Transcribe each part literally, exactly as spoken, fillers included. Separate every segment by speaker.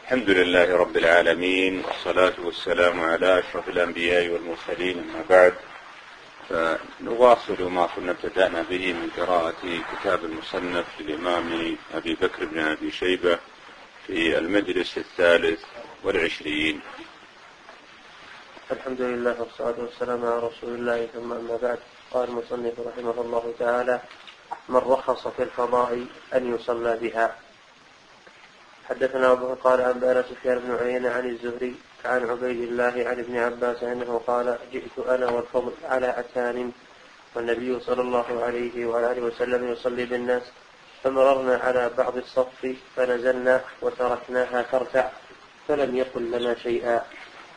Speaker 1: الحمد لله رب العالمين، والصلاة والسلام على أشرف الأنبياء والمرسلين، أما بعد، فنواصل ما كنا ابتدأنا به من قراءة كتاب المصنف للإمام أبي بكر بن أبي شيبة في المجلس الثالث والعشرين.
Speaker 2: الحمد لله والصلاة والسلام على رسول الله، ثم أما بعد. قال المصنف رحمه الله تعالى: من رخص في الفضاء أن يصلى بها. حدثنا أبو قال أنبأنا سفيان بن عيينة عن الزهري عن عبيد الله عن ابن عباس أنه قال: جئت أنا والفضل على أتان والنبي صلى الله عليه وعلى آله وسلم يصلي بالناس، فمررنا على بعض الصف فنزلنا وتركناها ترتع فلم يقل لنا شيئا.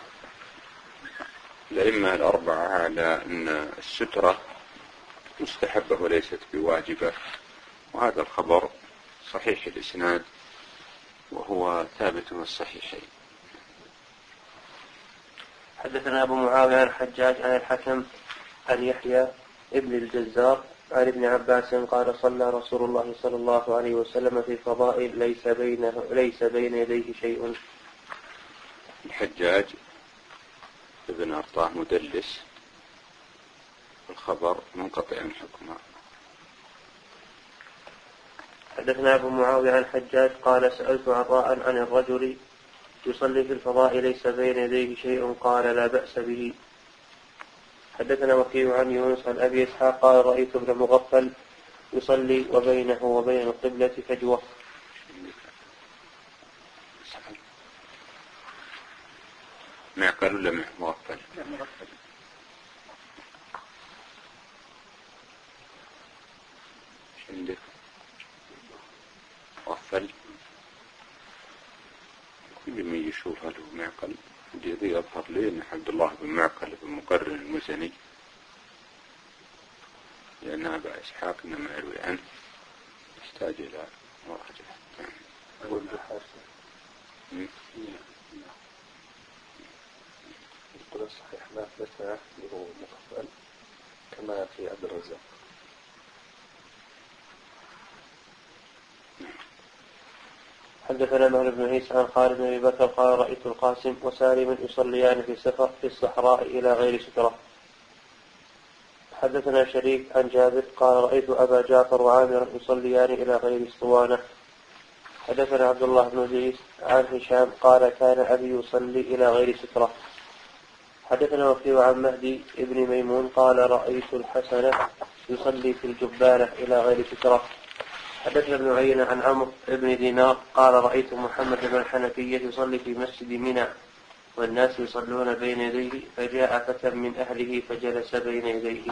Speaker 1: الأئمة الأربعة على أن السترة مستحبة وليست بواجبة، وهذا الخبر صحيح الإسناد وهو ثابت في الصحيحين.
Speaker 2: حدثنا أبو معاوية عن الحجاج عن الحكم عن يحيى ابن الجزار عن ابن عباس قال: صلى رسول الله صلى الله عليه وسلم في فضاء ليس بينه ليس بين يديه شيء.
Speaker 1: الحجاج ابن أرطاه مدلس، الخبر منقطع حكمه.
Speaker 2: حدثنا أبو معاوية عن الحجاج قال: سألت عطاء عن الرجل يصلي في الفضاء ليس بين يديه شيء قال: لا بأس به. حدثنا وكيع عن يونس عن أبي إسحاق قال: رأيت ابن مغفل يصلي وبينه وبين القبلة فجوة.
Speaker 1: معقل ولا مغفل؟ ايش عندك؟ مغفل. كل ما يشوف هل هو معقل. الذي يظهر لي أن عبد الله بن معقل بن مقرن المزني، لأن أبا إسحاق إنما يروي عنه يحتاج إلى مراجعة.
Speaker 3: أقول بحاسة يقول الصحيح ما ثبت له مغفل كما في عبد الرزاق.
Speaker 2: حدثنا مهل بن عيسى عن خالد بن أبي بكر قال: رأيت القاسم وسالم يصليان في سفر في الصحراء إلى غير سترة. حدثنا شريك عن جابر قال: رأيت أبا جعفر وعامر يصليان إلى غير اسطوانة. حدثنا عبد الله بن زيد عن هشام قال: كان أبي يصلي إلى غير سترة. حدثنا وكيع عن مهدي ابن ميمون قال: رأيت الحسن يصلي في الجبانة إلى غير سترة. حدثنا ابن عيينة عن عمرو بن دينار قال: رأيت محمد بن الحنفية يصلي في مسجد منى والناس يصلون بين يديه، فجاء فتى من أهله فجلس بين يديه.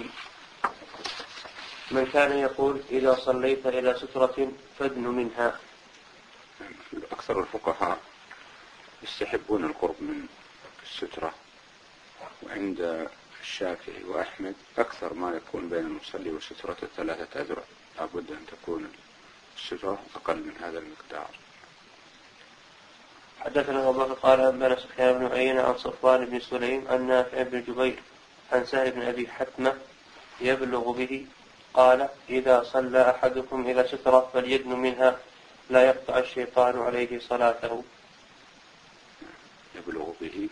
Speaker 2: من كان يقول: إذا صليت إلى سترة فادن منها.
Speaker 1: أكثر الفقهاء يستحبون القرب من السترة، وعند الشافعي وأحمد أكثر ما يكون بين المصلي والسترة ثلاثة أذرع، لابد أن تكون السترة أقل من هذا المقدار.
Speaker 2: حدثنا أبو بكر قال: أنبأنا سفيان بن عيينة عن صفوان بن سليم عن نافع بن جبير عن سهل بن أبي حتمة يبلغ به قال: إذا صلى أحدكم إلى سترة فليدن منها لا يقطع الشيطان عليه صلاته.
Speaker 1: يبلغ به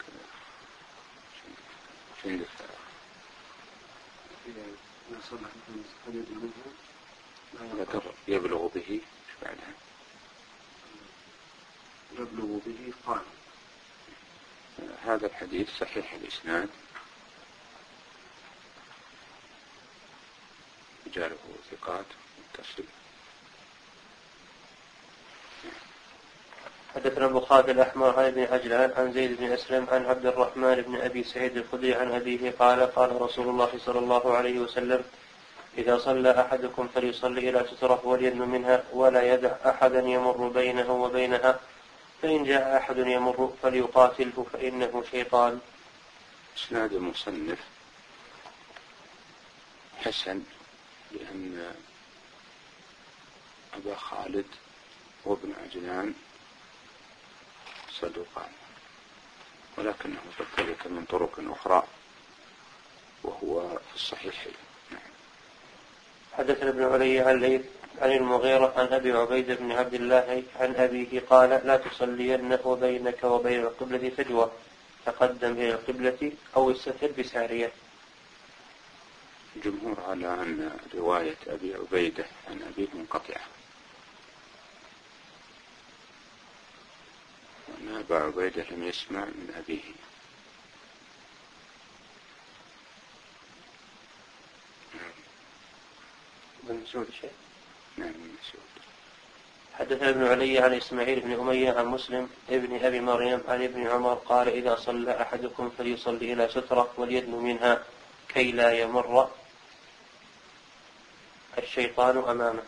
Speaker 1: يبلغ به بعدها
Speaker 3: يبلغ به قال.
Speaker 1: هذا الحديث صحيح الإسناد، رجاله ثقات متصل.
Speaker 2: حدثنا أبو خالد الأحمر عن ابن عجلان عن زيد بن أسلم عن عبد الرحمن بن أبي سعيد الخدري عن أبيه قال: قال رسول الله صلى الله عليه وسلم: إذا صلى أحدكم فليصلي إلى سترة وليدن منها ولا يدع أحدا يمر بينه وبينها، فإن جاء أحد يمر فليقاتله فإنه شيطان.
Speaker 1: إسناد المصنف حسن، لأن أبا خالد وابن عجلان صدوقان، ولكنه قد ثبت من طرق أخرى وهو في الصحيحين.
Speaker 2: حدثنا ابن علي عن ليث عن المغيرة عن أبي عبيد بن عبد الله عن أبيه قال لا تصلين وبينك وبين القبلة فجوة تقدم إلى القبلة أو استتر بسارية.
Speaker 1: الجمهور على أن رواية أبي عبيدة عن أبيه منقطعة، وأن أبا عبيدة لم يسمع من أبيه.
Speaker 2: بن مسعود شيء؟
Speaker 1: نعم بن مسعود.
Speaker 2: حدثنا ابن علي عن إسماعيل بن أمية عن مسلم ابن أبي مريم عن ابن عمر قال إذا صلى أحدكم فليصلي إلى سترة وليدن منها كي لا يمر الشيطان أمامه.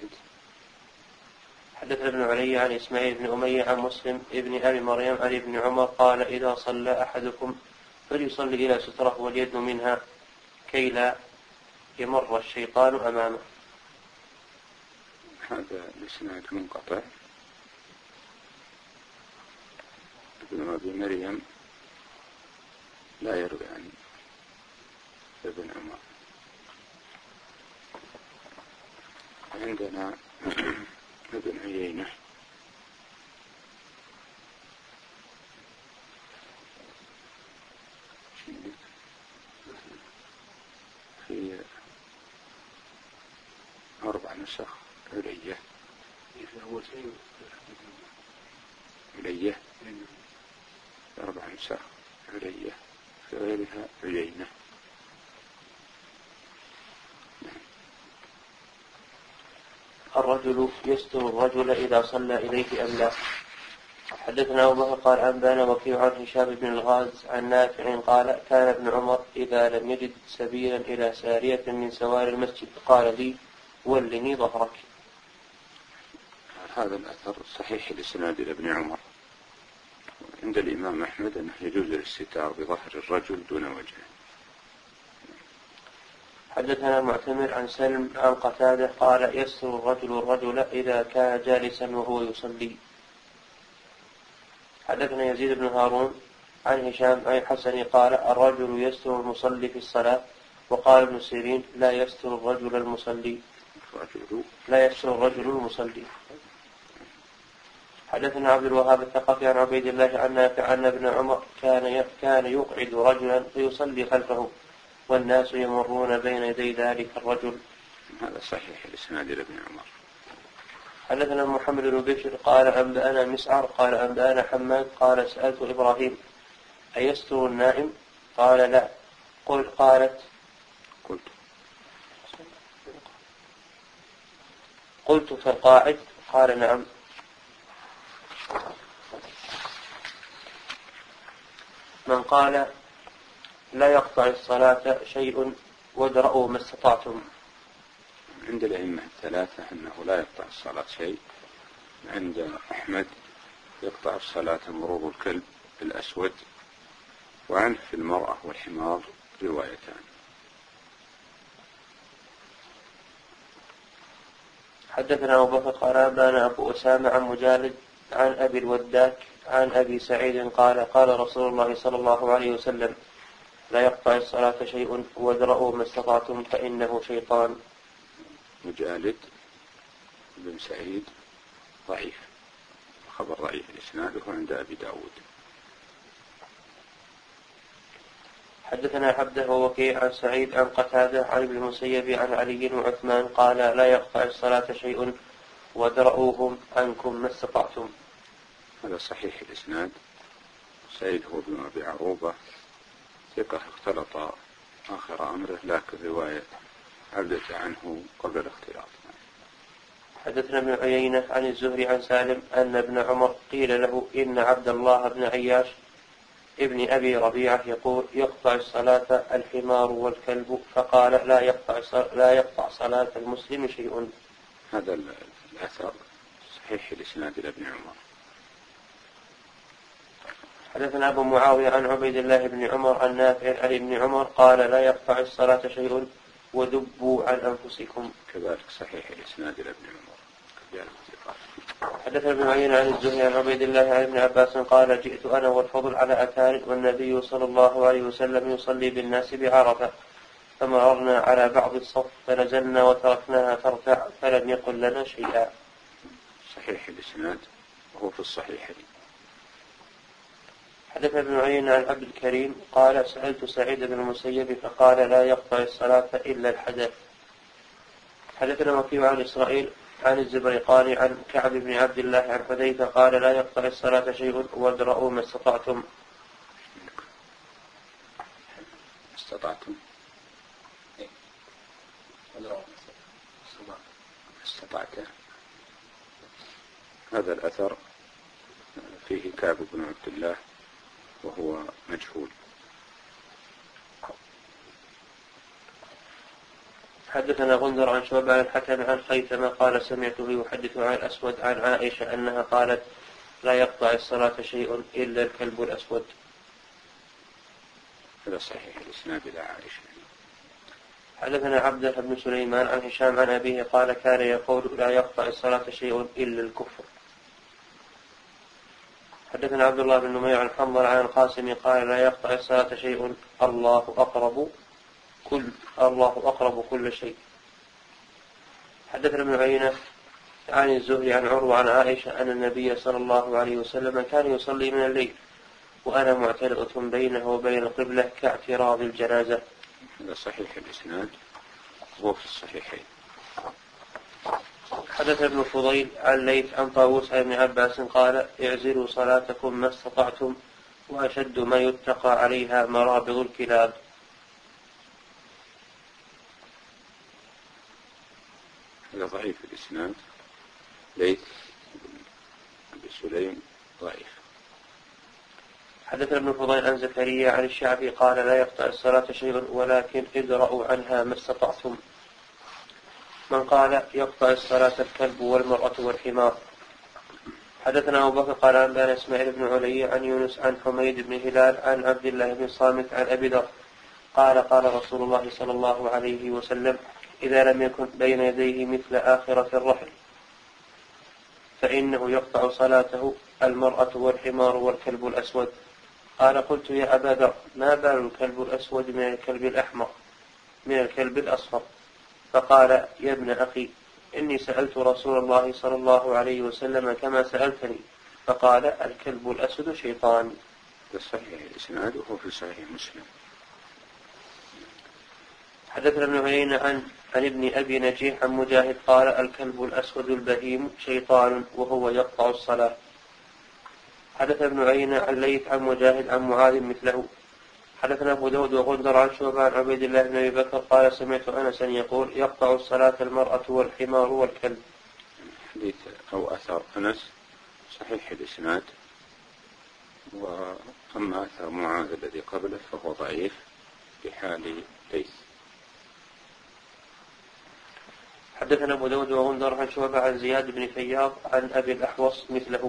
Speaker 2: حدثنا ابن علي عن إسماعيل بن أمية عن مسلم ابن أبي مريم عن ابن عمر قال إذا صلى أحدكم فليصلي إلى سترة وليدن منها كي لا يمر الشيطان أمامه.
Speaker 1: هذا الإسناد منقطع. ابن أبي مريم لا يروي عن ابن عمر. عندنا ابن عيينة في أربع نسخ علية علية أربع نسخ علية في غيرها عيينة.
Speaker 2: الرجل يستر الرجل إذا صلى إليه أم لا. حدثنا أبو بكر قال أنبانا وكيع عن هشام بن الغاز عن نافع قال كان ابن عمر إذا لم يجد سبيلا إلى سارية من سوار المسجد قال لي ولني ظهرك.
Speaker 1: هذا الأثر صحيح الإسناد إلى ابن عمر. عند الإمام أحمد أنه يجوز الاستتار بظهر الرجل دون وجهه.
Speaker 2: حدثنا معتمر عن سلم عن قتادة قال يستر الرجل الرجل إذا كان جالسا وهو يصلي. حدثنا يزيد بن هارون عن هشام عن الحسن قال الرجل يستر المصلي في الصلاة. وقال ابن سيرين لا يستر الرجل المصلي لا يستر الرجل المصلي. حدثنا عبد الوهاب الثقفي عن عبيد الله عن نافع أن ابن عمر كان كان يقعد رجلا فيصلي خلفه والناس يمرون بين يدي ذلك الرجل.
Speaker 1: هذا صحيح الإسناد إلى ابن عمر.
Speaker 2: حدثنا محمد بن بشر قال أنبأنا مسعر قال أنبأنا حماد قال سألت إبراهيم أيستر النائم قال لا. قل قالت
Speaker 1: قلت
Speaker 2: قلت فالقاعد قال نعم. من قال لا يقطع الصلاة شيء وادرأوا ما استطعتم.
Speaker 1: عند الأئمة الثلاثة أنه لا يقطع الصلاة شيء. عند أحمد يقطع الصلاة مرور الكلب الأسود، وعنه في المرأة والحمار روايتان.
Speaker 2: حدثنا أبو بكر قال أنبأنا أبو أسامة عن مجالد عن أبي الوداك عن أبي سعيد قال قال رسول الله صلى الله عليه وسلم لا يقطع الصلاة شيء وادرأوا ما استطعتم فإنه شيطان.
Speaker 1: مجالد بن سعيد ضعيف، خبر ضعيف الإسناد عند أبي داود.
Speaker 2: حدثنا عبده ووكيع عن سعيد عن قتادة عن ابن المسيب عن علي وعثمان قال لا يقطع الصلاة شيء ودرؤوهم عنكم ما استطعتم.
Speaker 1: هذا صحيح الإسناد. سعيد هو ابن أبي عروبة ثقة اختلط آخر أمره، لكن رواية عبدة عنه قبل الاختلاط.
Speaker 2: حدثنا ابن عيينة عن الزهري عن سالم أن ابن عمر قيل له إن عبد الله بن عياش ابن أبي ربيعة يقول يقطع الصلاة الحمار والكلب، فقال لا يقطع لا يقطع صلاة المسلم شيء.
Speaker 1: هذا الأثر صحيح الإسناد إلى ابن عمر.
Speaker 2: حدثنا أبو معاوية عن عبيد الله بن عمر عن نافع عن ابن عمر قال لا يقطع الصلاة شيء وذبوا عن أنفسكم.
Speaker 1: كذلك صحيح الإسناد إلى ابن عمر.
Speaker 2: حدثنا ابن عيينة عن الزهري عن عبيد الله عن ابن عباس قال جئت أنا والفضل على أتان والنبي صلى الله عليه وسلم يصلي بالناس بعرفة فمررنا على بعض الصف فنزلنا وتركناها تركع فلم يقل لنا شيئا.
Speaker 1: صحيح الإسناد وهو في الصحيحين.
Speaker 2: حدثنا ابن عيينة عن عبد الكريم قال سألت سعيد بن المسيب فقال لا يقطع الصلاة إلا الحدث. حدثنا وكيع عن إسرائيل عن الزبرقاني عن كعب بن عبد الله عن حذيفة قال لا يقطع الصلاة شيء وادرؤوا ما استطعتم.
Speaker 1: استطعتم استطعت. هذا الأثر فيه كعب بن عبد الله وهو مجهول.
Speaker 2: حدثنا غندر عن شعبة عن الحكم عن خيثمة قال سمعته يحدث عن الأسود عن عائشة أنها قالت لا يقطع الصلاة شيء إلا الكلب الأسود.
Speaker 1: هذا صحيح الإسناد إلى عائشة.
Speaker 2: حدثنا عبد بن سليمان عن هشام عن أبيه قال كان يقول لا يقطع الصلاة شيء إلا الكفر. حدثنا عبد الله بن نمير عن حنظل عن القاسم قال لا يقطع الصلاة شيء الله أقرب كل الله أقرب كل شيء. حدثنا ابن عيينة عن الزهري عن عروة عن عائشة أن النبي صلى الله عليه وسلم كان يصلي من الليل وأنا معترضة بينه وبين القبلة كاعتراض الجنازة.
Speaker 1: هذا صحيح الإسناد وهو في الصحيحين.
Speaker 2: حدث ابن فضيل عن ليث عن طاووس عن ابن عباس قال اعزلوا صلاتكم ما استطعتم وأشد ما يتقى عليها مرابض الكلاب.
Speaker 1: هذا ضعيف الإسناد. ليث بن سليم ضعيف.
Speaker 2: حدثنا ابن فضيل عن زكريا عن الشعبي قال لا يقطع الصلاة شيء ولكن ادرأوا عنها ما استطعتم. من قال يقطع الصلاة الكلب والمرأة والحمار. حدثنا أبو بكر قال عن بان إسماعيل بن علي عن يونس عن حميد بن هلال عن عبد الله بن صامت عن أبي ذر قال قال رسول الله صلى الله عليه وسلم إذا لم يكن بين يديه مثل آخرة الرحل فإنه يقطع صلاته المرأة والحمار والكلب الأسود. قال قلت يا أبا ذر ما بال الكلب الأسود من الكلب الأحمر من الكلب الأصفر؟ فقال يا ابن أخي إني سألت رسول الله صلى الله عليه وسلم كما سألتني فقال الكلب الأسود شيطان.
Speaker 1: صحيح الإسناد وهو في صحيح مسلم.
Speaker 2: حدثنا ابن عيينة عن عن ابن أبي نجيح عن مجاهد قال الكلب الأسود البهيم شيطان وهو يقطع الصلاة. حدثنا ابن عيينة عن ليث عن مجاهد عن معاذ مثله. حدثنا أبو داود وغندر عن شعبة عن عبيد الله بن أبي بكر قال سمعت أنسا يقول يقطع الصلاة المرأة والحمار والكلب.
Speaker 1: حديث أو أثر أنس صحيح الإسناد. وأما أثر معاذ الذي قبله فهو ضعيف بحال ليث.
Speaker 2: حدثنا أبو داود وغندر عن شعبة عن زياد بن فياض عن أبي الأحوص مثله.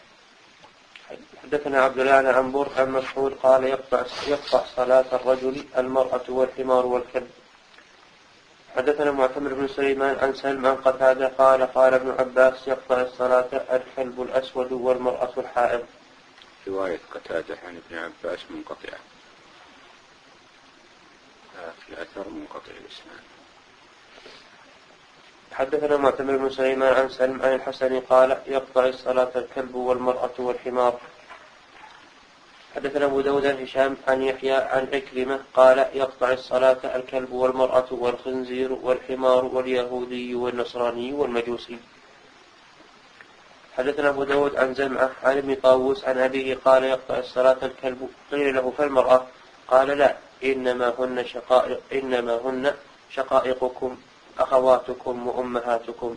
Speaker 2: حدثنا عبد الله عن عنبر عن مسعود قال يقطع, يقطع صلاة الرجل المرأة والحمار والكلب. حدثنا معتمر بن سليمان عن سلم عن قتادة قال قال ابن عباس يقطع الصلاة الكلب الأسود والمرأة الحائض.
Speaker 1: رواية قتادة عن ابن عباس منقطعة في الأثر منقطع الإسناد.
Speaker 2: حدثنا معتمر بن سليمان عن سلم عن الحسن قال يقطع الصلاة الكلب والمرأة والحمار. حدثنا أبو داود عن هشام عن يحيى عن عكرمة قال يقطع الصلاة الكلب والمرأة والخنزير والحمار واليهودي والنصراني والمجوسي. حدثنا أبو داود عن زمعة عن ابن طاووس عن أبيه قال يقطع الصلاة الكلب. قيل له فالمرأة؟ قال لا إنما هن شقائق إنما هن شقائقكم أخواتكم وأمهاتكم.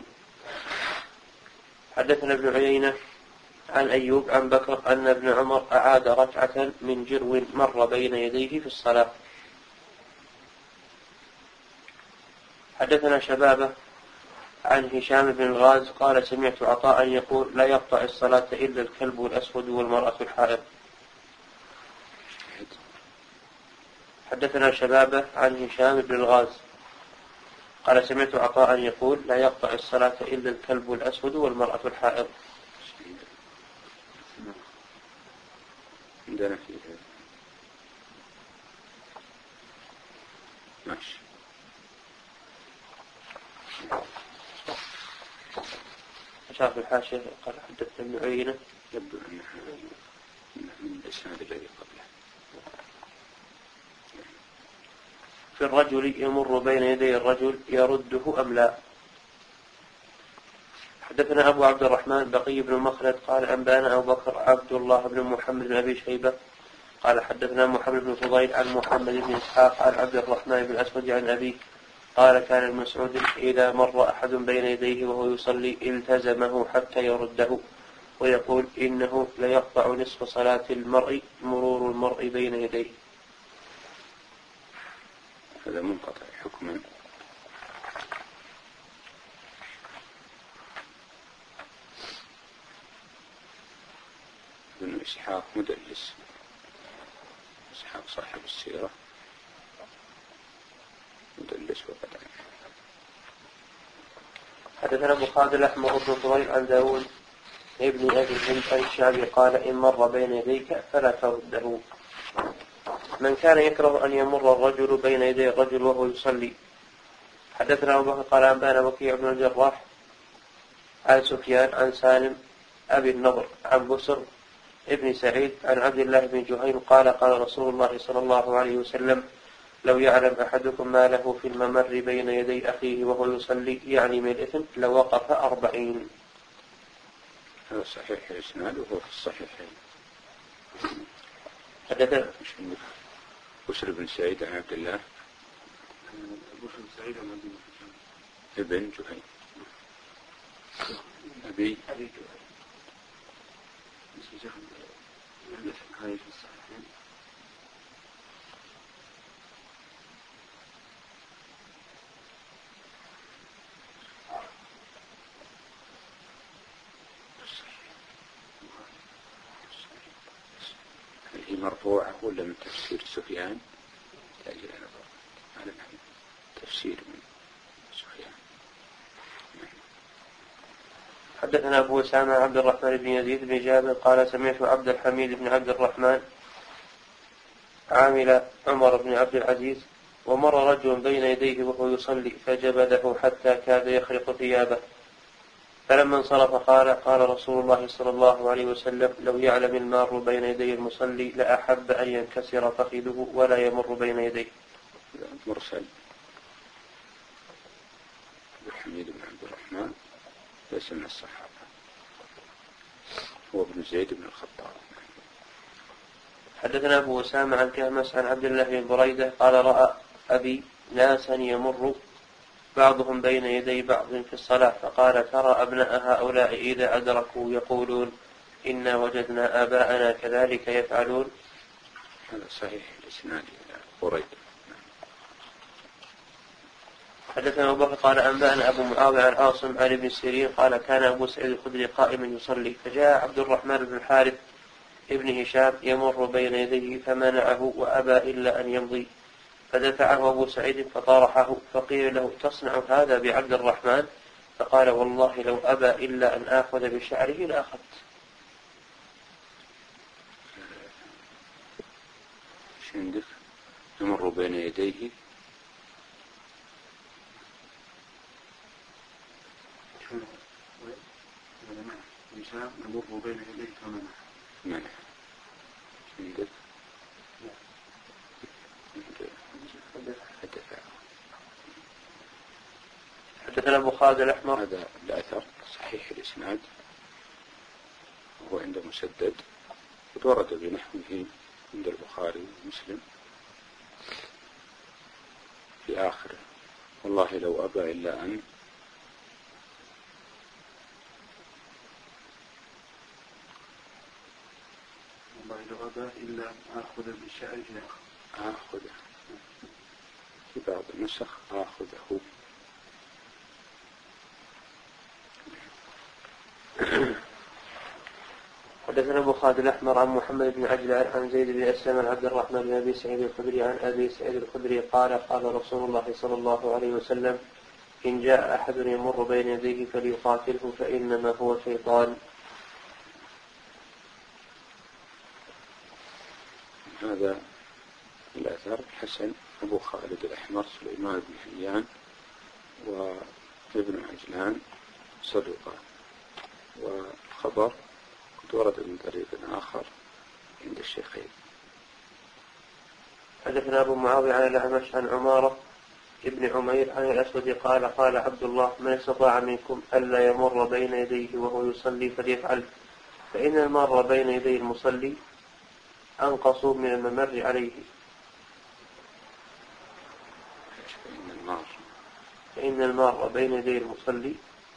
Speaker 2: حدثنا ابن عيينة عن أيوب عن بكر أن ابن عمر أعاد ركعة من جرو مر بين يديه في الصلاة. حدثنا شبابة عن هشام بن الغاز قال سمعت عطاء يقول لا يقطع الصلاة إلا الكلب الأسود والمرأة الحائض. حدثنا شبابة عن هشام بن الغاز قال سمعت عطاء يقول لا يقطع الصلاة إلا الكلب الأسود والمرأة الحائض.
Speaker 1: عندنا فيه ماشي.
Speaker 2: شاف الحاشية قال حدثنا ابن عيينة
Speaker 1: يبدو أنها من الإسناد الذي قبله.
Speaker 2: في الرجل يمر بين يدي الرجل يرده أم لا. حدثنا أبو عبد الرحمن بقي بن مخلد قال أنبانا أبو بكر عبد الله بن محمد بن أبي شيبة قال حدثنا محمد بن فضيل عن محمد بن إسحاق عن عبد الرحمن بن الأسود عن أبيه قال كان ابن مسعود إذا مر أحد بين يديه وهو يصلي التزمه حتى يرده ويقول إنه ليقطع نصف صلاة المرء مرور المرء بين يديه.
Speaker 1: هذا منقطع حكما. ابن إسحاق مدلس. إسحاق صاحب السيرة مدلس وقد
Speaker 2: حدثنا أبو خالد الأحمر بن فضيل عن داود ابن أبي الهند عن الشعبي قال إن مر بين يديك فلا ترده. من كان يكره أن يمر الرجل بين يدي الرجل وهو يصلي. حدثنا أبو بكر قال أنبانا وكيع بن الجراح عن سفيان عن سالم أبي النضر عن بسر ابن سعيد عن عبد الله بن جهيم قال قال رسول الله صلى الله عليه وسلم لو يعلم أحدكم ما له في الممر بين يدي أخيه وهو يصلي يعني من الإثم لوقف أربعين.
Speaker 1: هذا صحيح الإسناد وهو في الصحيحين.
Speaker 2: حدثنا
Speaker 1: بسر بن سعيد عن عبد الله
Speaker 3: بسر بن سعيد عن عبد الله
Speaker 1: ابن جهيم أبي
Speaker 2: أبي جهيم
Speaker 3: هاي في الصحيحين.
Speaker 1: هي مرفوعة ولا من تفسير سفيان؟ لا أجل أنا على تفسير من سفيان.
Speaker 2: حدثنا أبو أسامة عبد الرحمن بن يزيد بن جابر قال سمعت عبد الحميد بن عبد الرحمن عامل عمر بن عبد العزيز ومر رجل بين يديه وهو يصلي فجبده حتى كاد يخرق ثيابه فلما انصرف قال قال رسول الله صلى الله عليه وسلم لو يعلم المار بين يدي المصلي لأحب أن ينكسر فخذه ولا يمر بين يديه.
Speaker 1: مرسل. الحميد بن عبد الرحمن ليس من الصحابة، هو ابن زيد بن الخطاب.
Speaker 2: حدثنا أبو أسامة عن كهمس عن عبد الله بن بريدة قال رأى أبي ناسا يمر بعضهم بين يدي بعض في الصلاة فقال ترى أبناء هؤلاء إذا أدركوا يقولون إنا وجدنا آباءنا كذلك يفعلون.
Speaker 1: هذا صحيح الإسناد بريدة.
Speaker 2: حدثنا أبو بكر قال أنبأنا أبو معاوية عن عاصم عن ابن سيرين قال كان أبو سعيد الخدري قائما يصلي فجاء عبد الرحمن بن الحارث ابن هشام يمر بين يديه فمنعه وأبى إلا أن يمضي فدفعه أبو سعيد فطارحه فقيل له تصنع هذا بعبد الرحمن فقال والله لو أبى إلا أن آخذ بشعره لأخذت.
Speaker 1: عندك يمر بين يديه
Speaker 3: يمر بين يديه فمنع
Speaker 1: منع. عندك
Speaker 2: حدثنا أبو خالد الأحمر.
Speaker 1: هذا الأثر صحيح الإسناد وهو عند مسدد ورد بنحوه عند البخاري ومسلم في آخره والله لو أبى إلا أن
Speaker 3: والله لو أبى إلا أن آخذ بشعره
Speaker 1: آخذه في بعض النسخ آخذه.
Speaker 2: حدثنا أبو خالد الأحمر عن محمد بن عجلان عن زيد بن أسلم عن عبد الرحمن بن أبي سعيد الخدري عن أبي سعيد الخدري قال قال رسول الله صلى الله عليه وسلم إن جاء أحد يمر بين يديه فليقاتله فإنما هو شيطان.
Speaker 1: هذا الأثر حسن أبو خالد الأحمر سليمان بن حيان وابن عجلان صدوقان. وخبر قد ورد من طريق آخر عند الشيخين.
Speaker 2: حدثنا أبو معاوية عن الأعمش عن عمارة ابن عمير عن الأسود قال قال عبد الله من استطاع منكم ألا يمر بين يديه وهو يصلي فليفعل، فإن المر بين يدي المصلي أنقص من الممر عليه.
Speaker 1: فإن المار
Speaker 2: فإن المر بين يدي المصلي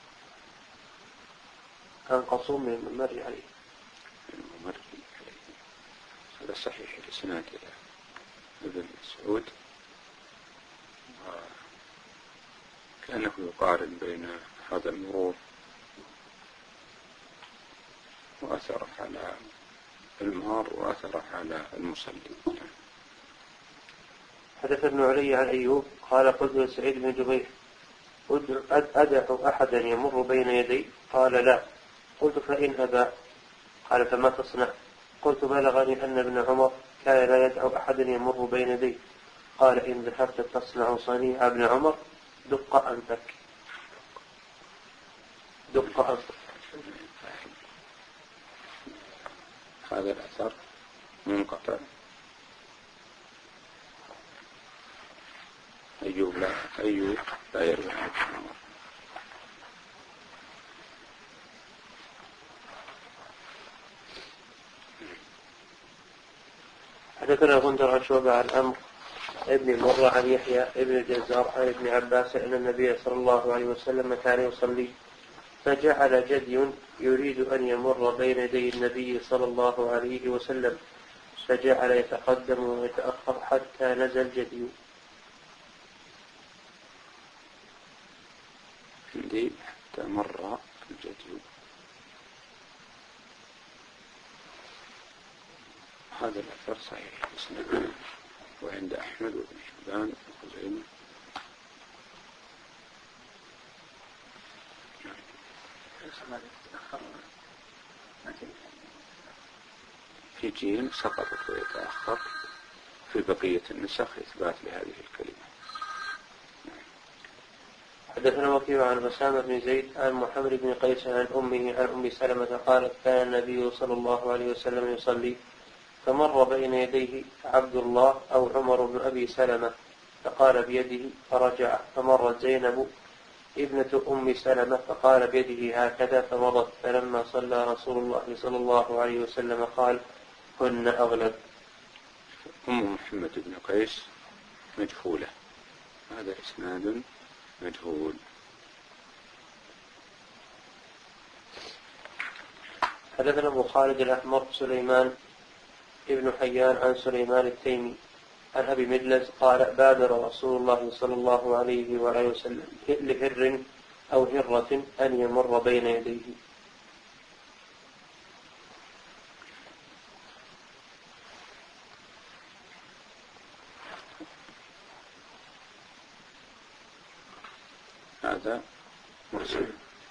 Speaker 2: أنقص من الممر عليه.
Speaker 1: الممر عليه هذا صحيح الإسناد إلى ابن مسعود، كأنه يقارن بين هذا المرور وأثره على المار وأثره على المصلي.
Speaker 2: حدث ابن علي عن أيوب قال قلت لسعيد بن جبير أدع أحدا يمر بين يدي؟ قال لا. قلت فإن أبى؟ قال فما تصنع؟ قلت بلغني أن ابن عمر كان لا يدع أحدا يمر بين يدي. قال إن ذهبت تصنع صنيع ابن عمر دق أنفك. دق أنفك.
Speaker 1: هذا الأثر منقطع. أيوب لا أيوب لا يروي عن ابن عمر.
Speaker 2: حدثنا غندر عن شعبة عن عمرو ابن مرة عن يحيى ابن الجزار عن ابن عباس أن النبي صلى الله عليه وسلم كان يصلي فجعل جدي يريد أن يمر بين يدي النبي صلى الله عليه وسلم فجعل يتقدم ويتأخر حتى نزل جدي.
Speaker 1: عندي حتى مر الجدي. هذا الأثر صحيح الإسناد وعند أحمد وابن حبان وخزيمة. في جيم سقطت ويتأخر في بقية النسخ إثبات لهذه الكلمة.
Speaker 2: حدثنا وكيع عن بسامة بن زيد عن محمد بن قيس عن أمه عن أم سلمة قالت كان النبي صلى الله عليه وسلم يصلي فمر بين يديه عبد الله أو عمر بن أبي سلمة فقال بيده فرجع، فمرت زينب ابنة أم سلمة فقال بيده هكذا فمضت، فلما صلى رسول الله صلى الله عليه وسلم قال هن أغلب.
Speaker 1: أم محمد بن قيس مجهولة، هذا إسناد مجهول.
Speaker 2: حدثنا أبو خالد الأحمر سليمان ابن حيان عن سليمان التيمي عن أبي مجلس قال بادر رسول الله صلى الله عليه وآله وسلم لهر أو هرة أن يمر بين يديه.
Speaker 1: هذا مرسل.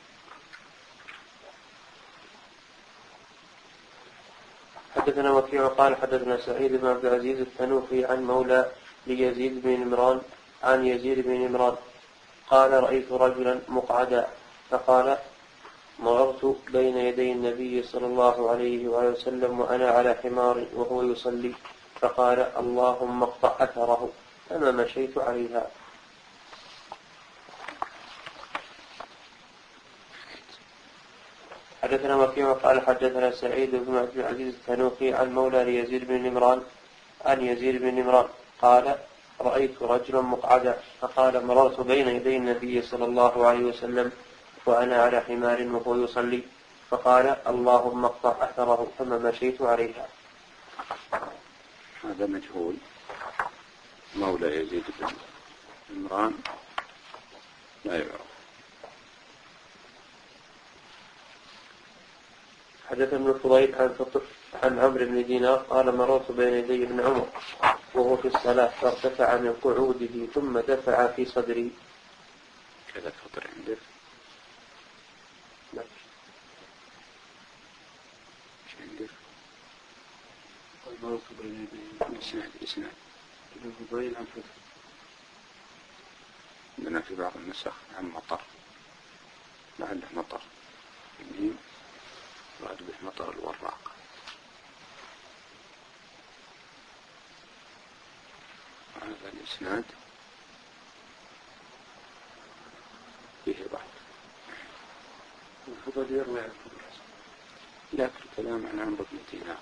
Speaker 2: حدثنا وكيع قال حدثنا سعيد بن عبد العزيز التنوخي عن مولى ليزيد بن نمران عن يزيد بن نمران قال رأيت رجلا مقعدا فقال مررت بين يدي النبي صلى الله عليه وآله وسلم وأنا على حمار وهو يصلي فقال اللهم اقطع أثره، فما مشيت عليها. حدثنا وكيع قال حدثنا سعيد بن عبد العزيز التنوخي عن مولى ليزيد بن نمران عن يزيد بن نمران قال رأيت رجلا مقعدا فقال مررت بين يدي النبي صلى الله عليه وسلم وأنا على حمار وهو يصلي فقال اللهم اقطع أثره، فما مشيت عليها.
Speaker 1: هذا مجهول. مولى يزيد بن نمران لا يعرف.
Speaker 2: حدث ابن الفضيل عن عن عمرو بن دينار قال مررت بين يدي ابن عمر وهو في الصلاة فارتفع من قعوده ثم دفع في صدري.
Speaker 1: كذا فطر عندك؟
Speaker 2: لا.
Speaker 1: ايش عندك؟ مررت بين يدي. اسناد اسناد.
Speaker 2: ابن الفضيل عن فتح.
Speaker 1: في بعض النسخ عن مطر، لعله مطر الميم يراد به مطر الوراق. هذا الإسناد فيه ضعف.
Speaker 3: الفضل يروي عن
Speaker 1: لا في الكلام عن عمرو بن دينار.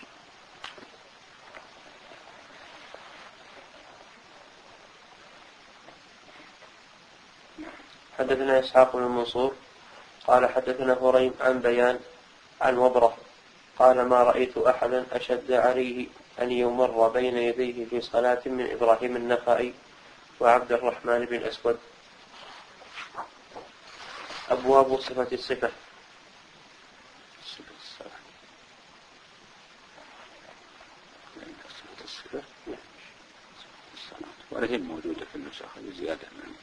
Speaker 2: حدثنا إسحاق بن منصور قال حدثنا هريم عن بيان عن وبرة قال ما رأيت أحدا أشد عليه أن يمر بين يديه في صلاة من إبراهيم النخعي وعبد الرحمن بن أسود. أبواب صفة الصفة.
Speaker 1: صفة الصلاة صفة الصفة الصلاة ولا هي موجودة في النسخ زيادة من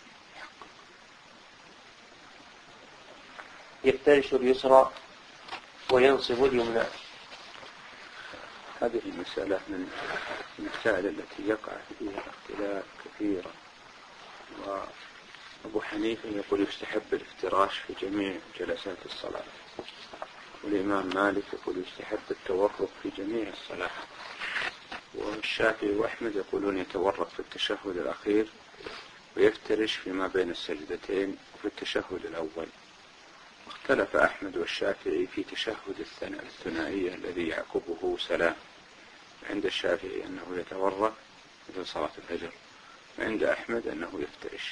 Speaker 2: يفترش اليسرى وينصب اليمنى.
Speaker 1: هذه المسألة من المسائل التي يقع فيها اختلاف كثيرا، وأبو حنيفة يقول يستحب الافتراش في جميع جلسات الصلاة، والإمام مالك يقول يستحب التورك في جميع الصلاة، والشافعي وأحمد يقولون يتورك في التشهد الأخير ويفترش فيما بين السجدتين وفي التشهد الأول. اختلف أحمد والشافعي في تشهد الثنائية الذي يعقبه سلام، عند الشافعي أنه يتورك مثل صلاة الفجر، وعند أحمد أنه يفترش.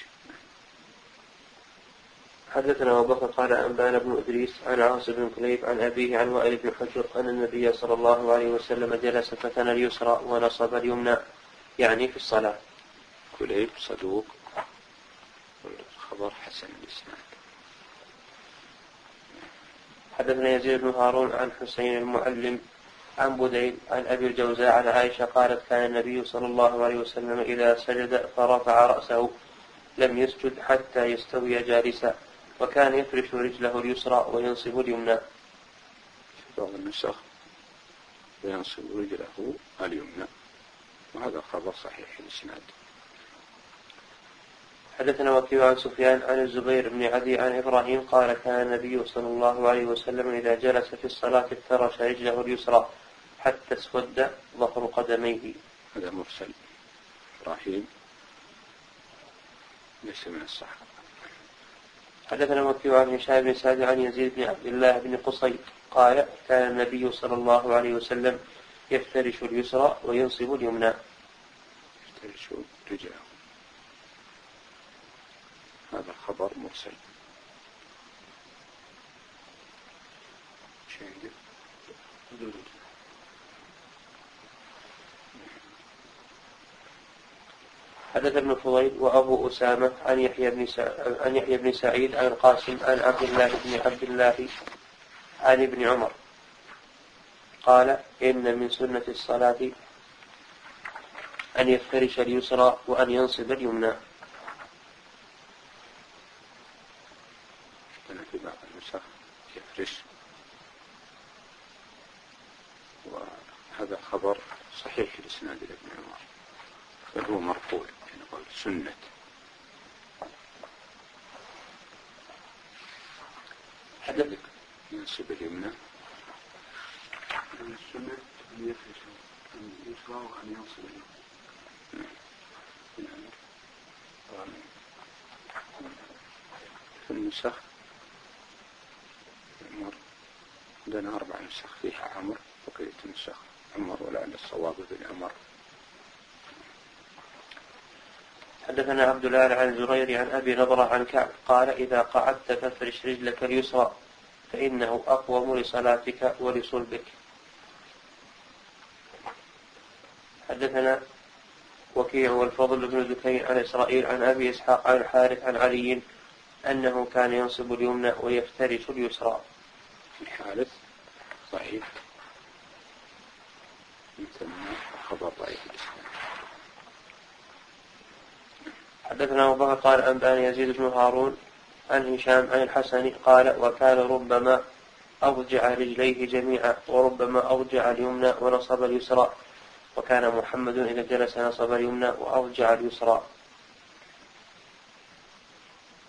Speaker 2: حدثنا أبو بكر قال أنبانا بن إدريس عن عاصم بن كليب عن أبيه عن وائل بن حجر أن النبي صلى الله عليه وسلم جلس فتن اليسرى ونصب اليمنى، يعني في الصلاة.
Speaker 1: كليب صدوق والخبر حسن الإسناد.
Speaker 2: حدثنا يزيد بن هارون عن حسين المعلم عن بديل عن أبي الجوزاء عن عائشة قالت كان النبي صلى الله عليه وسلم إذا سجد فرفع رأسه لم يسجد حتى يستوي جالسا، وكان يفرش رجله اليسرى وينصب اليمنى.
Speaker 1: بعض النسخ وينصب رجله اليمنى، وهذا خبر صحيح الإسناد.
Speaker 2: حدثنا وكيع عن سفيان عن الزبير بن عدي عن إبراهيم قال كان النبي صلى الله عليه وسلم إذا جلس في الصلاة افترش رجله اليسرى حتى اسود ظهر قدميه.
Speaker 1: هذا مرسل، إبراهيم ليس من الصحابة.
Speaker 2: حدثنا وكيع عن هشام بن سعد عن يزيد بن عبد الله بن قصي قال كان النبي صلى الله عليه وسلم يفترش اليسرى وينصب اليمنى.
Speaker 1: يفترش رجله، هذا خبر مرسل.
Speaker 2: حدث ابن فضيل وأبو أسامة عن يحيى بن عن يحيى بن سعيد عن القاسم عن عبد الله بن عبد الله عن ابن عمر قال إن من سنة الصلاة أن يفترش اليسرى وأن ينصب اليمنى.
Speaker 1: أنا في بعض النسخ يفرش، وهذا خبر صحيح الإسناد لابن عمر، فهو مرفوع يعني قول سنة. حدثك ينصب اليمنى،
Speaker 3: السنة أن يفرش اليسرى وأن ينصب اليمنى.
Speaker 1: في النسخ عمر، عندنا أربع نسخ فيها عمر، بقية النسخ عمر، ولعل الصواب بن عمر.
Speaker 2: حدثنا عبد الله عن الزبير عن أبي نضرة عن كعب قال إذا قعدت فافرش رجلك اليسرى فإنه أقوم لصلاتك ولصلبك. حدثنا وكيع والفضل بن ذكين عن إسرائيل عن أبي إسحاق عن الحارث عن علي أنه كان ينصب اليمنى ويفترش اليسرى.
Speaker 1: الحارث ضعيف، مثل خبر ضعيف الإسلام.
Speaker 2: حدثنا أبو بكر قال أنبأني يزيد بن هارون عن هشام عن الحسن قال وكان ربما أضجع رجليه جميعا وربما أضجع اليمنى ونصب اليسرى، وكان محمد إذا جلس نصب اليمنى وأضجع اليسرى.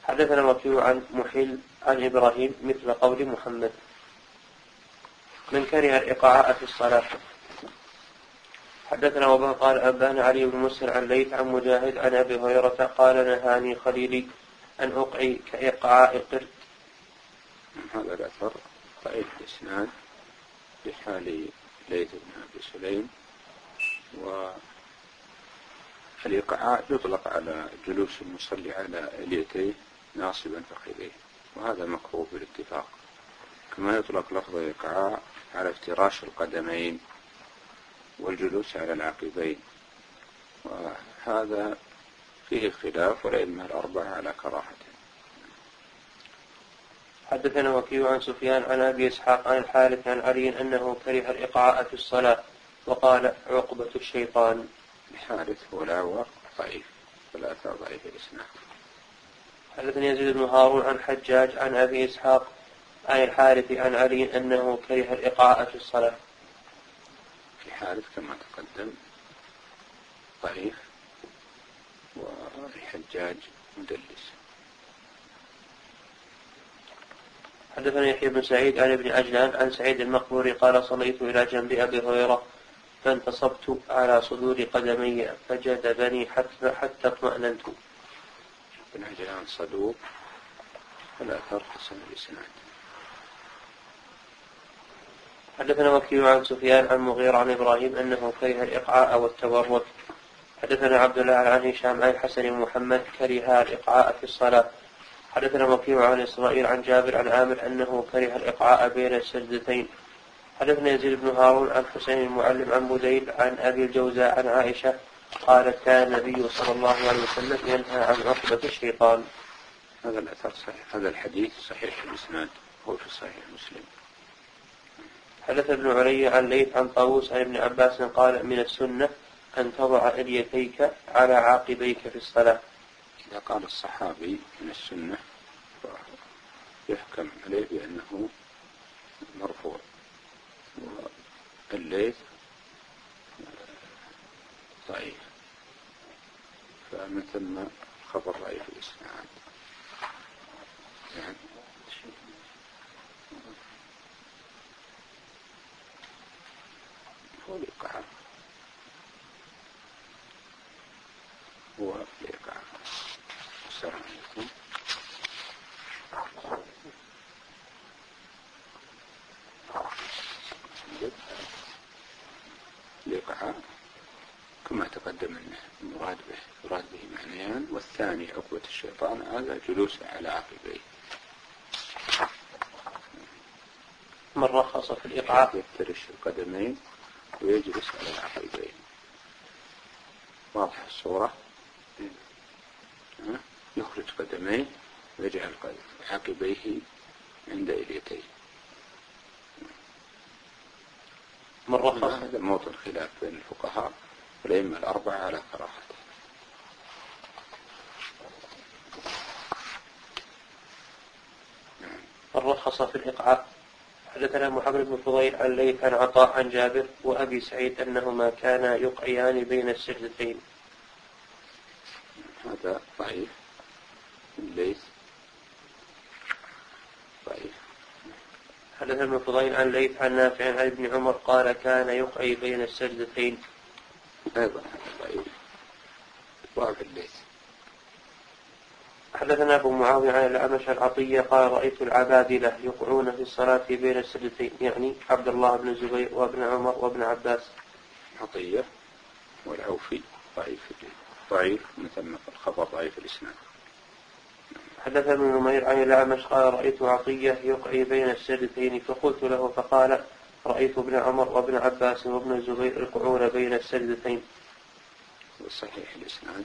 Speaker 2: حدثنا وكيع عن محل عن إبراهيم مثل قول محمد. من كره الإقعاء في الصلاة. حدثنا وبه قال أنبأنا علي بن مسهر عن ليث عن مجاهد عن أبي هريرة قال نهاني خليلي أن أقعي كإقعاء قرد.
Speaker 1: هذا الأثر ضعيف الإسناد لحال ليث بن أبي سليم. والإقعاء يطلق على جلوس المصلي على اليتيه ناصبا فخذيه، وهذا مكروه بالاتفاق، كما يطلق لفظ الإقعاء على افتراش القدمين والجلوس على العقبين، وهذا فيه خلاف والأئمة الأربعة على كراهته.
Speaker 2: حدثنا وكيع عن سفيان عن أبي إسحاق عن الحارث عن علي أنه كره الإقعاء في الصلاة وقال عقبة الشيطان.
Speaker 1: الحارث هو الأعور ضعيف، والآثار ضعيف الإسناد.
Speaker 2: حدثني يزيد بن هارون عن حجاج عن أبي إسحاق عن الحارث عن علي أنه كره الإقعاء في الصلاة.
Speaker 1: الحارث كما تقدم ضعيف، والحجاج مدلس.
Speaker 2: حدثنا يحيى بن سعيد عن ابن عجلان عن سعيد المقبوري قال صليت إلى جنب أبي هريرة فانتصبت على صدور قدمي فجذبني حتى حتى اطمأننت.
Speaker 1: ابن عجلان صدوق والآثار حسن الإسناد.
Speaker 2: حدثنا وكيع عن سفيان عن مغيرة عن إبراهيم أنه كره الإقعاء والتورك. حدثنا عبد الله عن هشام عن حسن بن محمد كره الإقعاء في الصلاة. حدثنا وكيع عن إسرائيل عن جابر عن عامر أنه كره الإقعاء بين السجدتين. حدثنا يزيد بن هارون عن حسين المعلم عن بديل عن أبي الجوزاء عن عائشة قالت كان النبي صلى الله عليه وسلم ينهى عن عقبة الشيطان.
Speaker 1: هذا الأثر صحيح، هذا الحديث صحيح الإسناد، هو في صحيح مسلم.
Speaker 2: حدث ابن علي عن ليث عن طاووس عن ابن عباس قال من السنة أن تضع اليتيك على عاقبيك في الصلاة.
Speaker 1: إذا قال الصحابي من السنة يحكم عليه بأنه مرفوع، والليث ضعيف، فمن ثم خبر ضعيف الإسناد. يعني هو الإقعاء هو الإقعاء. السلام عليكم. الإقعاء كما تقدم أنه المراد به يراد به معنيان، والثاني عقبة الشيطان هذا جلوس على عقبيه.
Speaker 2: من رخص في الإقعاء
Speaker 1: يفترش القدمين ويجلس على العقبين. واضح الصورة؟ يخرج قدميه ويجعل عقبيه عند إليتيه.
Speaker 2: من رخص.
Speaker 1: هذا موطن خلاف بين الفقهاء والأئمة الأربعة على كراهته.
Speaker 2: من رخص في الإقعاء. حدثنا محمد بن فضيل عن ليث عن عطاء عن جابر وأبي سعيد أنهما كانا يقعيان بين السجدتين.
Speaker 1: هذا ضعيف، ليث ضعيف.
Speaker 2: حدثنا ابن فضيل عن ليث عن نافع عن ابن عمر قال كان يقعي بين السجدتين.
Speaker 1: أيضا هذا ضعيف، ضعف الليث.
Speaker 2: حدثنا أبو معاوية عن الأعمش العطية قال رأيت العبادلة يقعون في الصلاة بين السجدتين، يعني عبد الله بن الزبير وابن عمر وابن عباس.
Speaker 1: عطية والعوفي ضعيف ضعيف مثل الخبر ضعيف الإسناد.
Speaker 2: حدثنا ابن نمير عن الأعمش قال رأيت عطية يقعي بين السجدتين فقلت له فقال رأيت ابن عمر وابن عباس وابن الزبير يقعون بين السجدتين.
Speaker 1: صحيح الإسناد.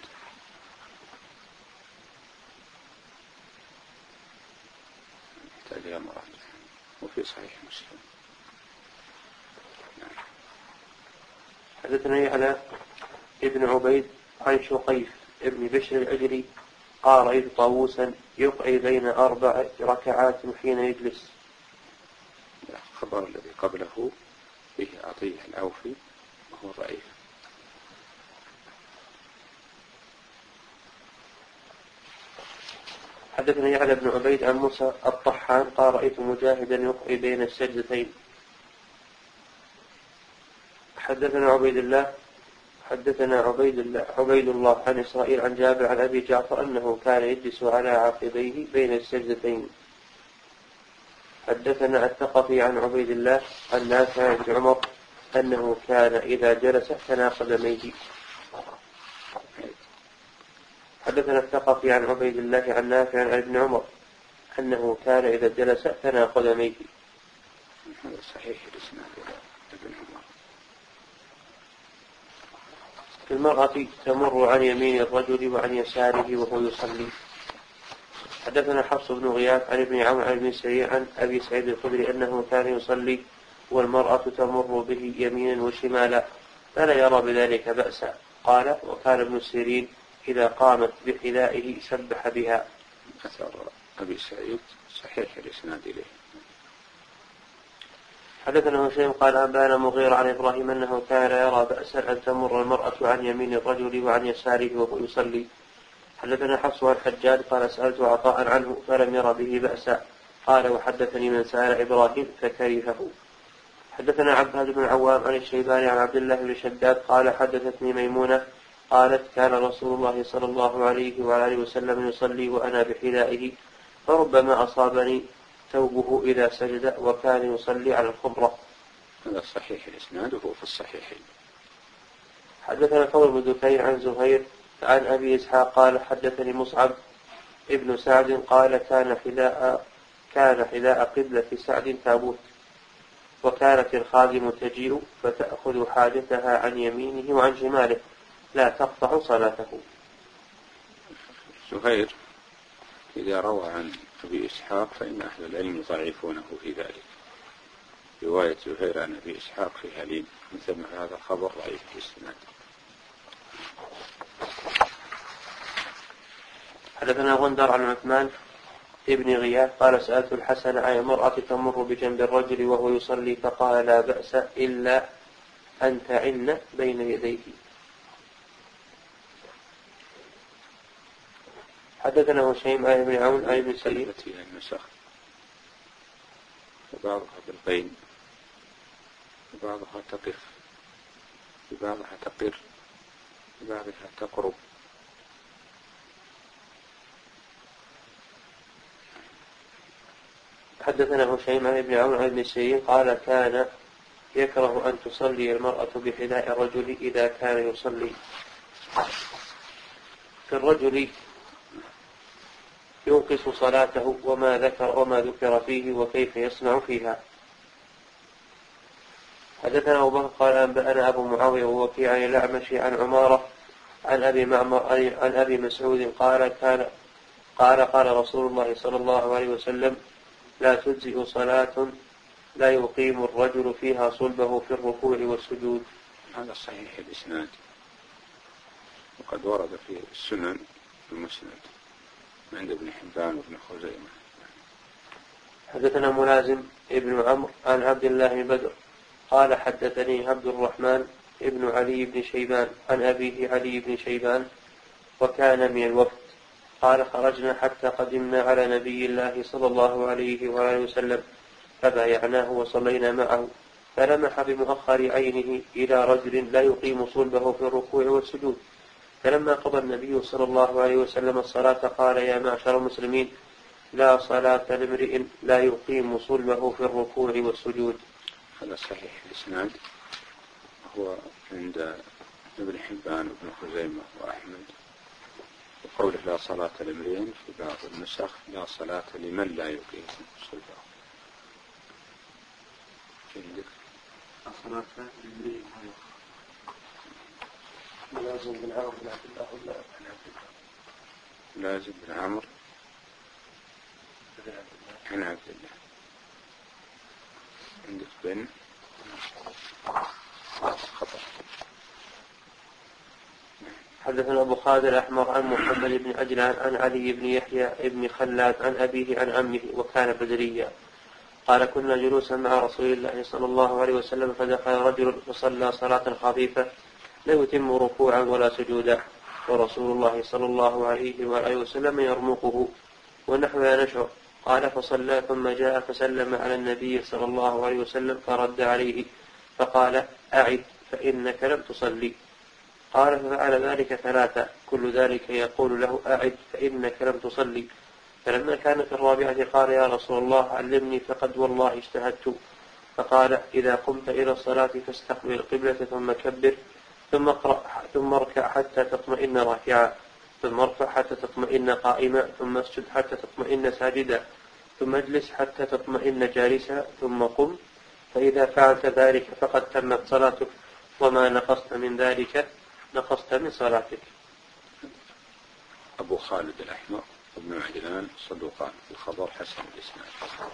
Speaker 1: يحتاج إلى مراجعة، وفي صحيح مسلم.
Speaker 2: حدثنا على ابن عبيد عن شقيف ابن بشر العجلي قال رأيت طاووسا يقعي بين أربع ركعات حين يجلس.
Speaker 1: الخبر الذي قبله به عطية العوفي وهو ضعيف.
Speaker 2: حدثنا يعلى بن عبيد عن موسى الطحان قال رأيت مجاهدا يقري بين السجدتين. حدثنا عبيد الله حدثنا عبيد الله عبيد الله عن إسرائيل عن جابر عن أبي جعفر أنه كان يجلس على عقبيه بين السجدتين. حدثنا الثقفي عن عبيد الله عن نافع بن عمر أنه كان إذا جلس ثنى قدميه. حدثنا الثقفي عن عبيد الله عن نافع عن ابن عمر أنه كان إذا جلس ثنى قدميه.
Speaker 1: هذا صحيح الإسناد ابن عمر.
Speaker 2: المرأة تمر عن يمين الرجل وعن يساره وهو يصلي. حدثنا حفص بن غياث عن ابن عون عن ابن سريع عن أبي سعيد الخدري أنه كان يصلي والمرأة تمر به يمينا وشمالا فلا يرى بذلك بأسا. قال وكان ابن سيرين إذا قامت بحذائه سبح بها.
Speaker 1: أثر أبي سعيد صحيح الإسناد إليه.
Speaker 2: حدثنا هشيم قال أنبانا مغيرة عن إبراهيم أنه كان يرى بأسا أن تمر المرأة عن يمين الرجل وعن يساره وهو يصلي. حدثنا حفص عن الحجاج قال سألت عطاء عنه فلم ير به بأسا. قال وحدثني من سأل إبراهيم فكرهه. حدثنا عباد بن العوام عن الشيباني عن عبد الله بن شداد قال حدثتني ميمونة قالت كان رسول الله صلى الله عليه وعلى آله وسلم يصلي وأنا بحذائه فربما أصابني ثوبه إذا سجد وكان يصلي على الخمرة.
Speaker 1: هذا صحيح الإسناد وهو في الصحيحين.
Speaker 2: حدثنا فضل بن دكين عن زهير عن أبي إسحاق قال حدثني مصعب ابن سعد قال كان حذاء كان حذاء قبلة سعد تابوت وكانت الخادم تجيء فتأخذ حاجتها عن يمينه وعن شماله لا تقطع صلاته.
Speaker 1: زهير إذا روى عن أبي إسحاق فإن أهل العلم يضعفونه في ذلك. رواية زهير عن أبي إسحاق في هليل مثل هذا الخبر ضعيف الإسناد.
Speaker 2: حدثنا غندر عن عثمان ابن غياث قال سألت الحسن عن المرأة تمر بجنب الرجل وهو يصلي فقال لا بأس إلا أن تعن بين يديه. حدثنا هشيم عن ابن عون عن ابن سعيد
Speaker 1: النسخ وبعضها بالبين وبعضها تقف وبعضها تقر وبعضها تقرب.
Speaker 2: حدثنا هشيم عن ابن عون عن ابن سعيد قال كان يكره أن تصلي المرأة بحذاء الرجل إذا كان يصلي. في الرجل ينقص صلاته وما ذكر وما ذكر فيه وكيف يصنع فيها. حدثنا أبو بكر قال أنبأنا أبو معاوية ووكيع عن الأعمش عن عمارة عن أبي معمر عن أبي مسعود قال كان قال قال رسول الله صلى الله عليه وسلم لا تجزئ صلاة لا يقيم الرجل فيها صلبه في الركوع والسجود.
Speaker 1: هذا صحيح الإسناد وقد ورد في السنن المسند عند ابن حبان وابن خزيمة.
Speaker 2: حدثنا ملازم ابن عمرو عن عبد الله بن بدر قال حدثني عبد الرحمن ابن علي بن شيبان عن أبيه علي بن شيبان وكان من الوفد قال خرجنا حتى قدمنا على نبي الله صلى الله عليه وآله وسلم فبايعناه وصلينا معه فلمح بمؤخر عينه إلى رجل لا يقيم صلبه في الركوع والسجود. فلما قضى النبي صلى الله عليه وسلم الصلاة قال يا معشر المسلمين لا صلاة لامرئ لا يقيم صلبه في الركوع والسجود.
Speaker 1: هذا صحيح الإسناد هو عند ابن حبان وابن خزيمة وأحمد وقوله لا صلاة لامرئ في بعض النسخ لا صلاة لمن لا يقيم صلبه. عندك
Speaker 2: الصلاة لامرئ لازم بن عمرو بن عبد الله ولا بن عبد الله
Speaker 1: لازم بن عمرو بن عبد الله عندك بن خطأ.
Speaker 2: حدثنا أبو خالد الأحمر عن محمد بن عجلان عن علي بن يحيى بن خلاد عن أبيه عن عمه وكان بدريا قال كنا جلوسا مع رسول الله صلى الله عليه وسلم فدخل رجل فصلى صلاة خفيفة لا يتم ركوعا ولا سجودا ورسول الله صلى الله عليه وآله وسلم يرمقه ونحوها نشر. قال فصلى ثم جاء فسلم على النبي صلى الله عليه وسلم فرد عليه فقال أعد فإنك لم تصلي. قال ففعل ذلك ثلاثة كل ذلك يقول له أعد فإنك لم تصلي. فلما كانت الرابعة قال يا رسول الله علمني فقد والله اجتهدت. فقال إذا قمت إلى الصلاة فاستقبل القبلة ثم كبر ثم اقرأ ثم اركع حتى تطمئن راكعا ثم ارفع حتى تطمئن قائما ثم اسجد حتى تطمئن ساجدا ثم اجلس حتى تطمئن جالسا ثم قم فإذا فعلت ذلك فقد تمت صلاتك وما نقصت من ذلك نقصت من صلاتك.
Speaker 1: أبو خالد الأحمر ابن عجلان صدوقان الخبر حسن الإسناد.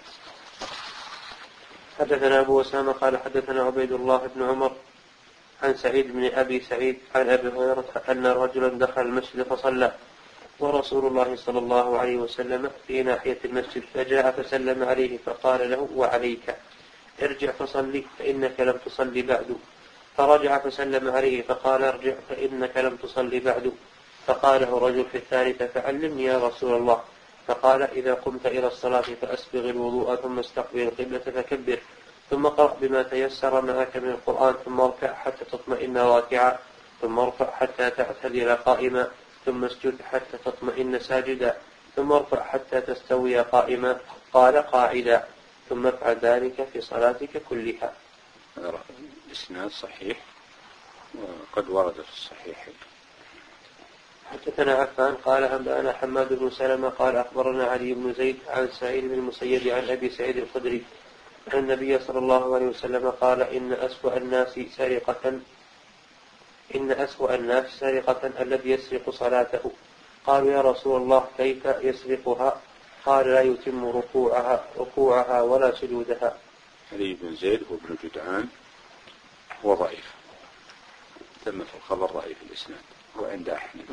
Speaker 2: حدثنا أبو أسامة قال حدثنا عبيد الله بن عمر عن سعيد بن أبي سعيد عن أبي هريرة أن رجلا دخل المسجد فصلى ورسول الله صلى الله عليه وسلم في ناحية المسجد فجاء فسلم عليه فقال له وعليك ارجع فصلي فإنك لم تصلي بعد. فرجع فسلم عليه فقال ارجع فإنك لم تصلي بعد. فقاله رجل في الثالثة فعلمني يا رسول الله. فقال إذا قمت إلى الصلاة فأسبغ الوضوء ثم استقبل القبلة فكبر ثم قرأ بما تيسر معك من القرآن ثم اركع حتى تطمئن راكعا ثم ارفع حتى تعتدل قائما ثم اسجد حتى تطمئن ساجدا ثم ارفع حتى تستوي قائما. قال قاعدا ثم افعل ذلك في صلاتك كلها.
Speaker 1: الإسناد صحيح وقد ورد في الصحيحين.
Speaker 2: حدثنا عفان قال أنبأنا حماد بن سلمة قال أخبرنا علي بن زيد عن سعيد بن المسيب عن أبي سعيد الخدري أن النبي صلى الله عليه وسلم قال إن أسوأ الناس سرقة إن أسوأ الناس سرقة الذي يسرق صلاته. قالوا يا رسول الله كيف يسرقها؟ قال لا يتم ركوعها ركوعها ولا سجودها.
Speaker 1: علي بن زيد هو ابن جدعان هو ضعيف تم في الخبر ضعيف الإسناد وعند أحمد.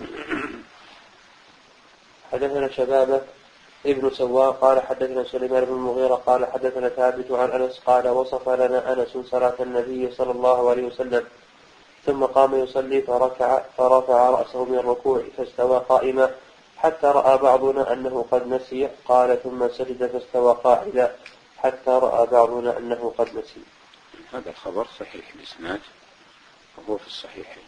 Speaker 2: حدثنا شبابة ابن سواء قال حدثنا سليمان بن المغيرة قال حدثنا ثابت عن أنس قال وصف لنا أنس صلاة النبي صلى الله عليه وسلم ثم قام يصلي فركع فرفع رأسه من الركوع فاستوى قائما حتى رأى بعضنا أنه قد نسي. قال ثم سجد فاستوى قاعدا حتى رأى بعضنا أنه قد نسي.
Speaker 1: هذا الخبر صحيح الإسناد وهو في الصحيحين.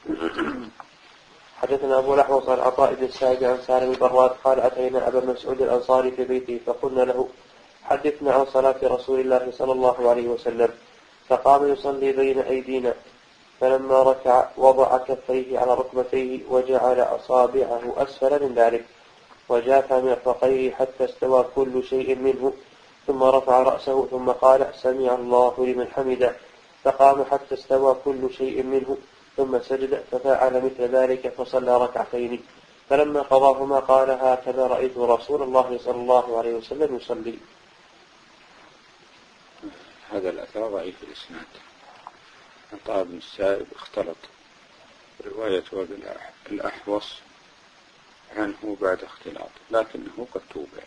Speaker 2: حدثنا أبو الأحوص عن عطاء بن السائب عن سالم البراد قال أتينا أبا مسعود الأنصاري في بيته فقلنا له حدثنا عن صلاة رسول الله صلى الله عليه وسلم. فقام يصلي بين أيدينا فلما ركع وضع كفيه على ركبتيه وجعل أصابعه أسفل من ذلك وجاف مرفقيه حتى استوى كل شيء منه ثم رفع رأسه ثم قال سمع الله لمن حمده. فقام حتى استوى كل شيء منه ثم سجد ففعل مثل ذلك فصلى ركعتين فلما قضاهما قال هكذا رأيت رسول الله صلى الله عليه وسلم يصلي.
Speaker 1: هذا الأثر ضعيف الإسناد. عطاء بن السائب اختلط رواية الأحوص عنه بعد اختلاط لكنه قد توبع.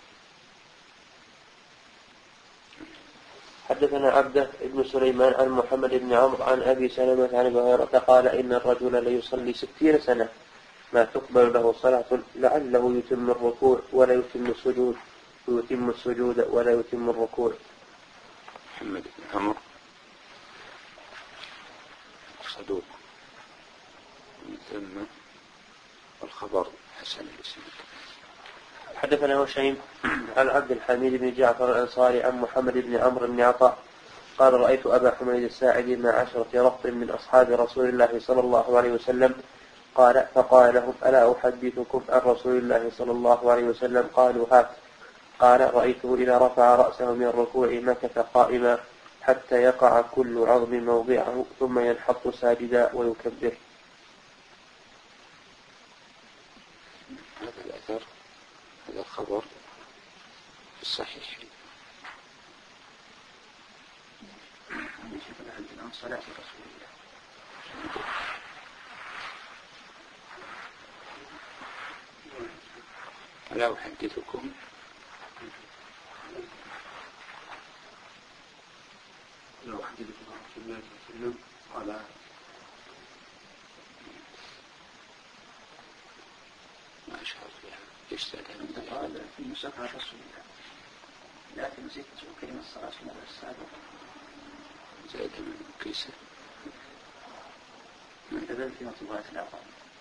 Speaker 2: حدثنا عبده ابن سليمان عن محمد بن عمرو عن أبي سلمة عن أبي هريرة قال إن الرجل ليصلي ستين سنة ما تقبل له صلاة لعله يتم الركوع ولا يتم السجود ويتم السجود ولا يتم الركوع.
Speaker 1: محمد بن عمرو صدوق ثم الخبر حسن الإسناد.
Speaker 2: حدثنا هشيم عن عبد الحميد بن جعفر الأنصاري عن محمد بن عمرو بن عطاء قال رأيت أبا حميد الساعدي مع عشرة رهط من أصحاب رسول الله صلى الله عليه وسلم. قال فقال لهم ألا أحدثكم عن رسول الله صلى الله عليه وسلم؟ قالوا هات. قال رأيته إذا رفع رأسه من الركوع مكث قائما حتى يقع كل عظم موضعه ثم ينحط ساجدا ويكبر.
Speaker 1: هذا الأثر هذا الخبر في الصحيح. عندنا صلاة رسول الله. ألا أحدثكم
Speaker 3: لو حدثكم عن رسول الله صلى الله عليه وسلم قال
Speaker 1: ما أشهر فيها ايش زاد؟
Speaker 4: قال في مشقة رسول الله لكن نسيت كلمة الصلاة في المرة السابقة
Speaker 1: زاد من كيسة
Speaker 4: كذلك في مطبوعات العقام.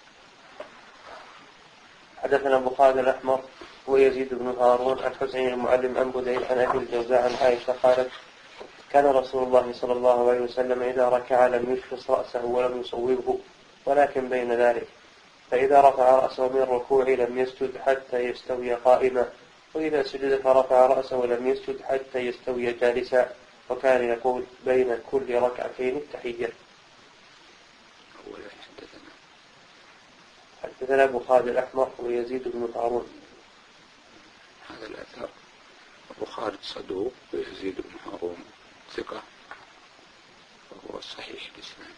Speaker 2: حدثنا أبو خالد الأحمر ويزيد بن هارون عن حسين المعلم عن بديل عن أبي الجوزاء عن عائشة قالت كان رسول الله صلى الله عليه وسلم إذا ركع لم يشخص رأسه ولم يصوبه ولكن بين ذلك، فإذا رفع رأسه من الركوع لم يسجد حتى يستوي قائما، وإذا سجد فرفع رأسه ولم يسجد حتى يستوي جالسا، وكان يقول بين كل ركعتين التحية. حدثنا أبو خالد الأحمر ويزيد بن هارون.
Speaker 1: هذا الأثر أبو خالد صدوق ويزيد بن هارون ثقة وهو صحيح الإسناد.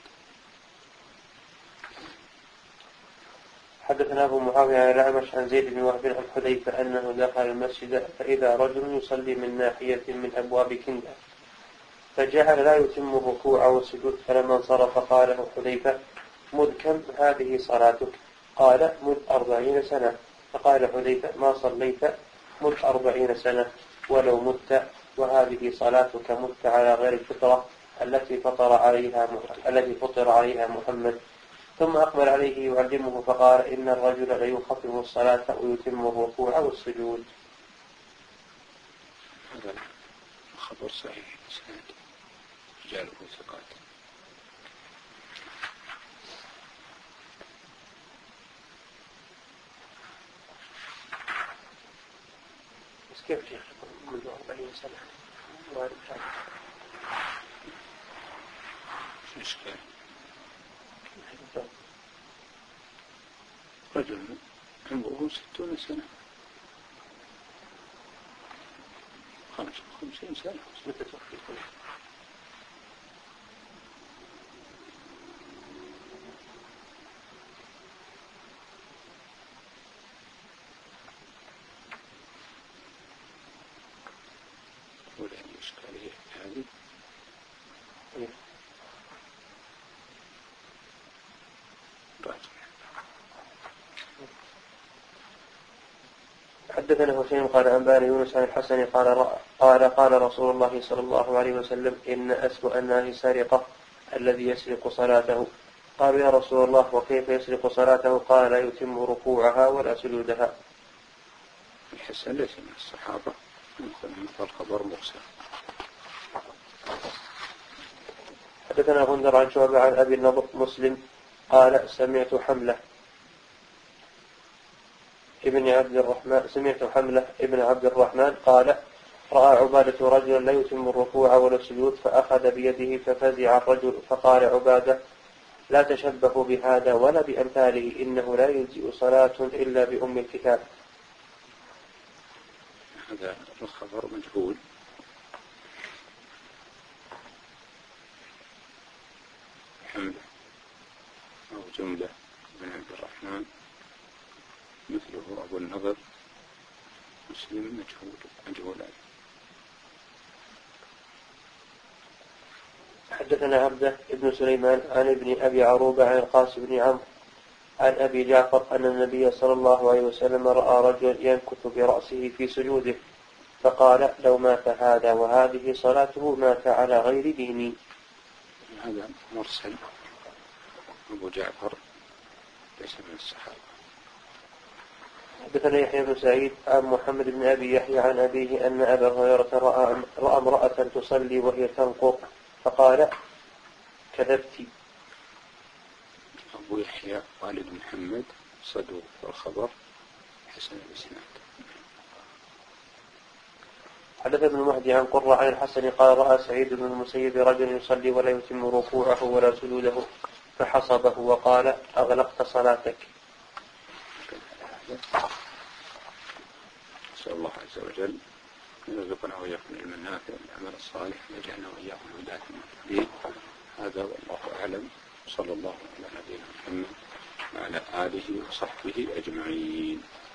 Speaker 2: حدثنا أبو معاوية عن الأعمش عن زيد بن وهب عن حذيفة أنه دخل المسجد فإذا رجل يصلي من ناحية من أبواب كندة فجعل لا يتم الركوع والسجود، فلما انصرف قال له حذيفة مذ كم هذه صلاتك؟ قال مذ أربعين سنة. فقال حذيفة ما صليت مذ أربعين سنة ولو مت، وهذه صلاتك مت على غير الفطرة التي فطر عليها التي فطر عليها محمد. ثم أقبل عليه يعلمه فقال إن الرجل ليخفف الصلاة ويتم الركوع والسجود.
Speaker 1: هذا خبر صحيح الإسناد رجاله ثقات.
Speaker 2: كيف شيخ منذ أربعين سنة وارد هذا؟
Speaker 1: شو إشكال؟ رجل عمره ستون سنة خمسة وخمسين سنة
Speaker 2: متى توفي؟
Speaker 1: ولا إشكالية هذه؟
Speaker 2: حدثنا حسين قال أنباني يونس عن الحسن قال قال قال رسول الله صلى الله عليه وسلم إن أسوأ الناس سرقة الذي يسرق صلاته. قال يا رسول الله وكيف يسرق صلاته؟ قال لا يتم ركوعها ولا سجودها.
Speaker 1: الحسن ليس من الصحابة مثل الخبر مرسل.
Speaker 2: حدثنا غندر عن شعبة عن أبي النضر مسلم قال سمعت حملة ابن عبد الرحمن سمعت حملة ابن عبد الرحمن قال رأى عبادة رجلا لا يتم الركوع ولا السجود فأخذ بيده ففزع الرجل فقال عبادة لا تشبهوا بهذا ولا بأمثاله إنه لا يجزئ صلاة إلا بأم الكتاب.
Speaker 1: هذا الخبر مجهول حملة أو جملة بن عبد الرحمن مثله أبو النضر مسلم مجهول مجهولان.
Speaker 2: حدثنا عبده ابن سليمان عن ابن أبي عروبة عن القاسم بن عمرو عن أبي جعفر أن النبي صلى الله عليه وسلم رأى رجلا ينكث برأسه في سجوده فقال لو مات هذا وهذه صلاته مات على غير ديني.
Speaker 1: هذا مرسل. أبو جعفر ليس من الصحابة.
Speaker 2: حدثنا يحيى بن سعيد عن محمد بن أبي يحيى عن أبيه أن أبا هريرة رأى, رأى امرأة تصلي وهي تنقر فقال كذبت.
Speaker 1: أبو يحيى والد محمد صدوق والخبر حسن الإسناد.
Speaker 2: حدث ابن مهدي عن قرة عن الحسن قال رأى سعيد بن المسيب رجل يصلي ولا يتم ركوعه ولا سجوده فحصبه وقال أغلقت صلاتك.
Speaker 1: نسأل الله عز وجل أن يرزقنا وإياكم علما نافعا والعمل الصالح ويجعلنا وإياكم هداة المهتدين. هذا والله أعلم. صلى الله على نبينا محمد وعلى آله وصحبه أجمعين.